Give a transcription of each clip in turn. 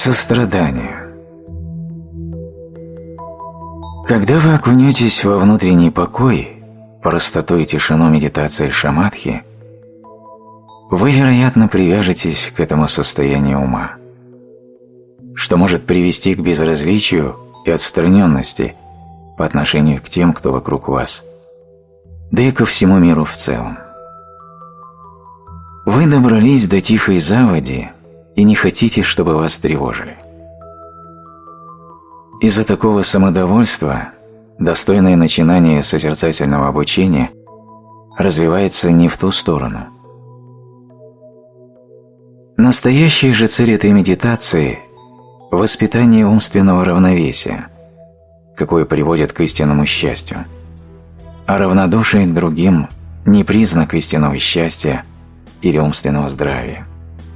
Сострадание. Когда вы окунетесь во внутренний покой, простоту и тишину медитации шамадхи, вы, вероятно, привяжетесь к этому состоянию ума, что может привести к безразличию и отстраненности по отношению к тем, кто вокруг вас, да и ко всему миру в целом. Вы добрались до тихой заводи и не хотите, чтобы вас тревожили. Из-за такого самодовольства достойное начинание созерцательного обучения развивается не в ту сторону. Настоящая же цель этой медитации – воспитание умственного равновесия, какое приводит к истинному счастью, а равнодушие к другим – не признак истинного счастья или умственного здравия.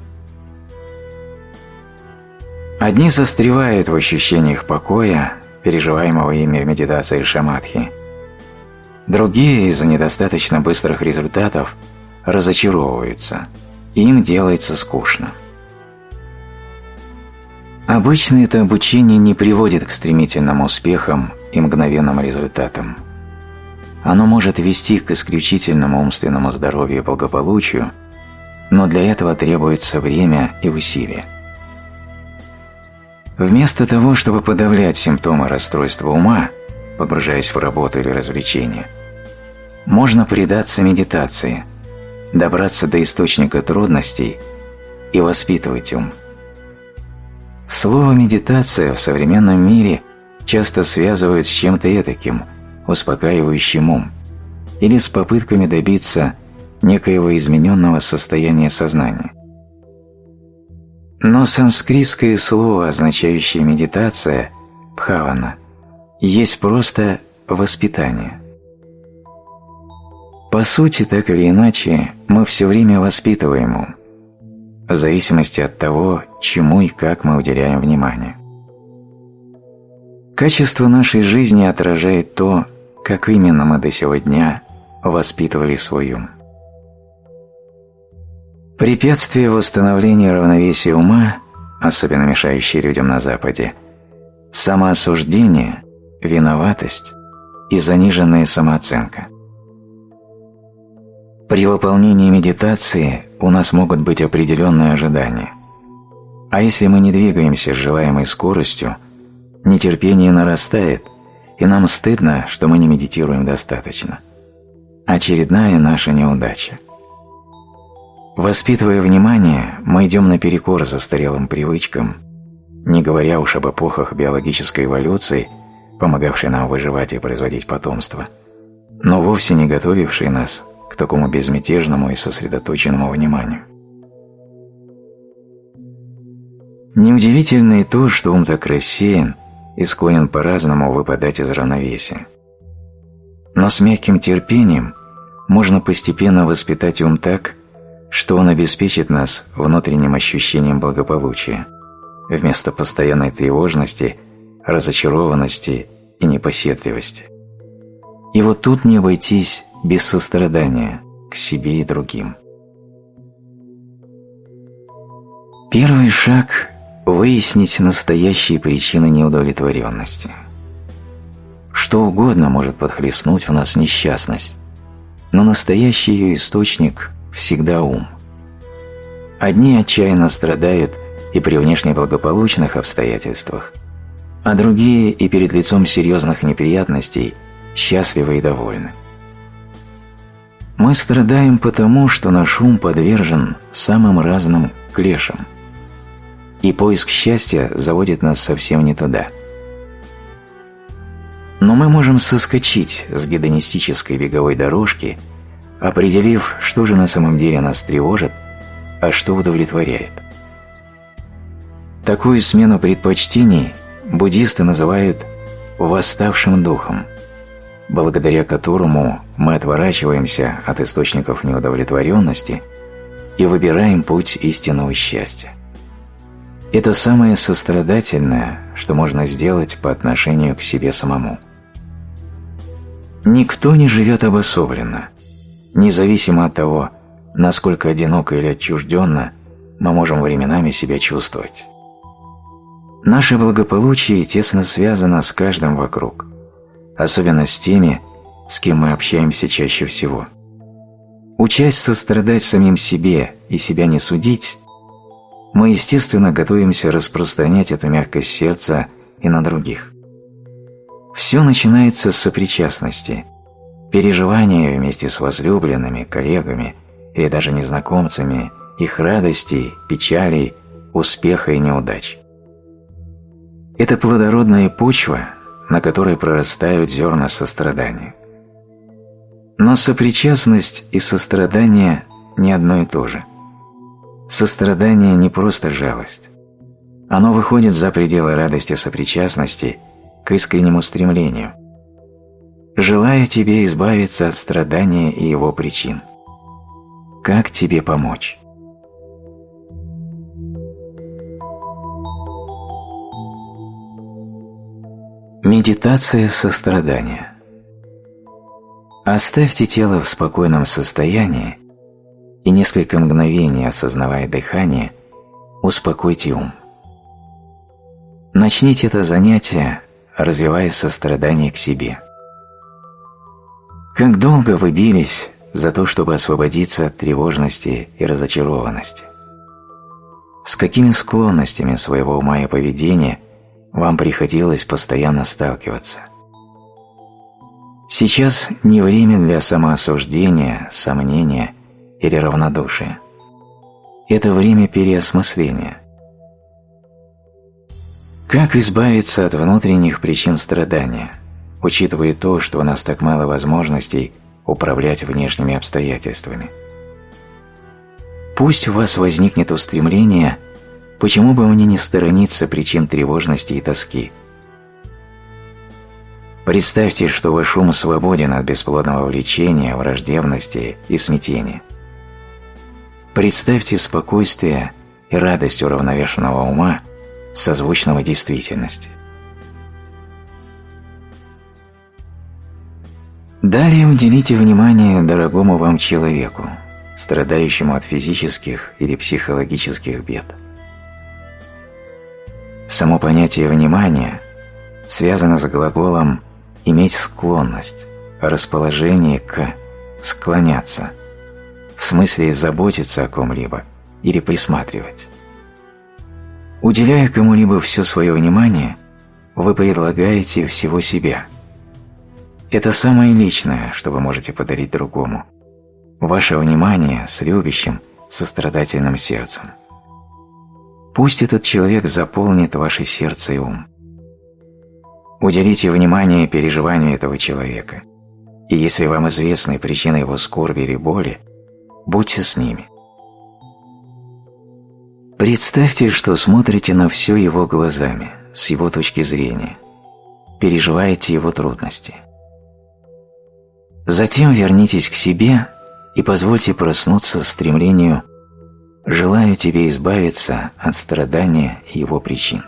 Одни застревают в ощущениях покоя, переживаемого ими в медитации шамадхи. Другие из-за недостаточно быстрых результатов разочаровываются, и им делается скучно. Обычно это обучение не приводит к стремительным успехам и мгновенным результатам. Оно может вести к исключительному умственному здоровью и благополучию, но для этого требуется время и усилия. Вместо того, чтобы подавлять симптомы расстройства ума, погружаясь в работу или развлечения, можно предаться медитации, добраться до источника трудностей и воспитывать ум. Слово «медитация» в современном мире часто связывают с чем-то этаким, успокаивающим ум, или с попытками добиться некоего измененного состояния сознания. Но санскритское слово, означающее медитация, бхавана, есть просто воспитание. По сути, так или иначе, мы все время воспитываем ум, в зависимости от того, чему и как мы уделяем внимание. Качество нашей жизни отражает то, как именно мы до сего дня воспитывали свой ум. Препятствия восстановлению равновесия ума, особенно мешающие людям на Западе, самоосуждение, виноватость и заниженная самооценка. При выполнении медитации у нас могут быть определенные ожидания. А если мы не двигаемся с желаемой скоростью, нетерпение нарастает, и нам стыдно, что мы не медитируем достаточно. Очередная наша неудача. Воспитывая внимание, мы идем наперекор застарелым привычкам, не говоря уж об эпохах биологической эволюции, помогавшей нам выживать и производить потомство, но вовсе не готовившей нас к такому безмятежному и сосредоточенному вниманию. Неудивительно и то, что ум так рассеян и склонен по-разному выпадать из равновесия. Но с мягким терпением можно постепенно воспитать ум так, что он обеспечит нас внутренним ощущением благополучия, вместо постоянной тревожности, разочарованности и непоседливости. И вот тут не обойтись без сострадания к себе и другим. Первый шаг – выяснить настоящие причины неудовлетворенности. Что угодно может подхлестнуть в нас несчастность, но настоящий ее источник – всегда ум. Одни отчаянно страдают и при внешне благополучных обстоятельствах, а другие и перед лицом серьезных неприятностей счастливы и довольны. Мы страдаем потому, что наш ум подвержен самым разным клешам, и поиск счастья заводит нас совсем не туда. Но мы можем соскочить с гедонистической беговой дорожки, определив, что же на самом деле нас тревожит, а что удовлетворяет. Такую смену предпочтений буддисты называют «восставшим духом», благодаря которому мы отворачиваемся от источников неудовлетворенности и выбираем путь истинного счастья. Это самое сострадательное, что можно сделать по отношению к себе самому. Никто не живет обособленно, независимо от того, насколько одиноко или отчужденно мы можем временами себя чувствовать. Наше благополучие тесно связано с каждым вокруг, особенно с теми, с кем мы общаемся чаще всего. Учась сострадать самим себе и себя не судить, мы, естественно, готовимся распространять эту мягкость сердца и на других. Все начинается с сопричастности, переживания вместе с возлюбленными, коллегами или даже незнакомцами, их радостей, печалей, успеха и неудач. Это плодородная почва, на которой прорастают зерна сострадания. Но сопричастность и сострадание не одно и то же. Сострадание не просто жалость. Оно выходит за пределы радости сопричастности к искреннему стремлению. Желаю тебе избавиться от страдания и его причин. Как тебе помочь? Медитация сострадания. Оставьте тело в спокойном состоянии и несколько мгновений, осознавая дыхание, успокойте ум. Начните это занятие, развивая сострадание к себе. Как долго вы бились за то, чтобы освободиться от тревожности и разочарованности? С какими склонностями своего ума и поведения вам приходилось постоянно сталкиваться? Сейчас не время для самоосуждения, сомнения или равнодушия. Это время переосмысления. Как избавиться от внутренних причин страдания, учитывая то, что у нас так мало возможностей управлять внешними обстоятельствами? Пусть у вас возникнет устремление, почему бы мне не сторониться причин тревожности и тоски? Представьте, что ваш ум свободен от бесплодного влечения, враждебности и смятения. Представьте спокойствие и радость уравновешенного ума, созвучного действительности. Далее уделите внимание дорогому вам человеку, страдающему от физических или психологических бед. Само понятие внимания связано с глаголом «иметь склонность», расположение к «склоняться», в смысле заботиться о ком-либо или присматривать. Уделяя кому-либо все свое внимание, вы предлагаете всего себя. Это самое личное, что вы можете подарить другому. Ваше внимание с любящим, сострадательным сердцем. Пусть этот человек заполнит ваше сердце и ум. Уделите внимание переживанию этого человека, и если вам известны причины его скорби или боли, будьте с ними. Представьте, что смотрите на все его глазами, с его точки зрения, переживаете его трудности. Затем вернитесь к себе и позвольте проснуться стремлению «желаю тебе избавиться от страдания и его причин».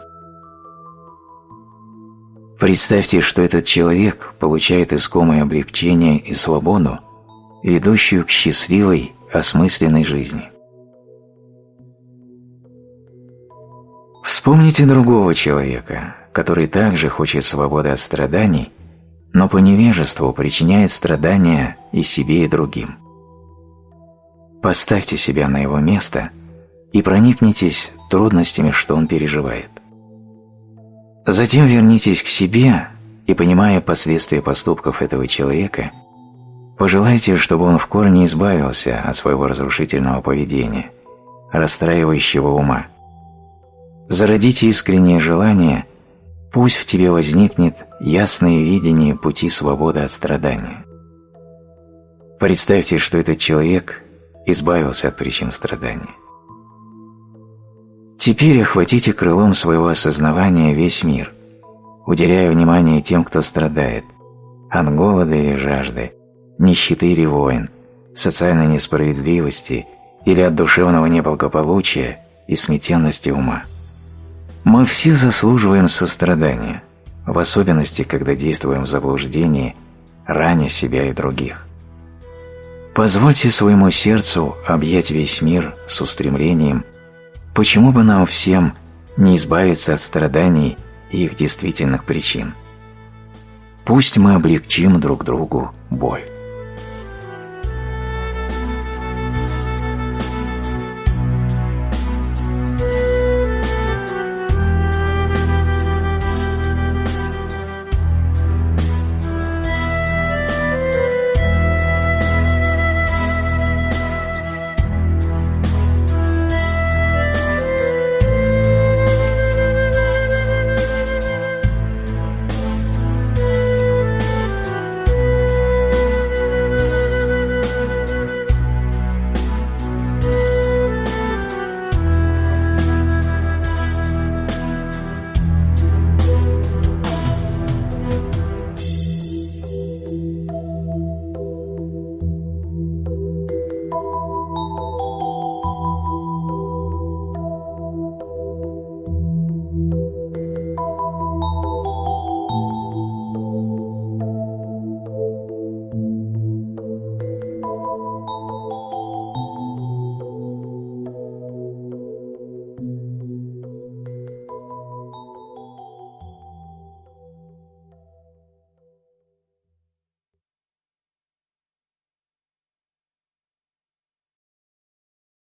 Представьте, что этот человек получает искомое облегчение и свободу, ведущую к счастливой, осмысленной жизни. Вспомните другого человека, который также хочет свободы от страданий, но по невежеству причиняет страдания и себе, и другим. Поставьте себя на его место и проникнитесь трудностями, что он переживает. Затем вернитесь к себе и, понимая последствия поступков этого человека, пожелайте, чтобы он в корне избавился от своего разрушительного поведения, расстраивающего ума. Зародите искреннее желание, пусть в тебе возникнет ясное видение пути свободы от страдания. Представьте, что этот человек избавился от причин страдания. Теперь охватите крылом своего осознавания весь мир, уделяя внимание тем, кто страдает, от голода или жажды, нищеты или войн, социальной несправедливости или от душевного неблагополучия и смятенности ума. Мы все заслуживаем сострадания, в особенности, когда действуем в заблуждении, раня себя и других. Позвольте своему сердцу объять весь мир с устремлением, почему бы нам всем не избавиться от страданий и их действительных причин. Пусть мы облегчим друг другу боль.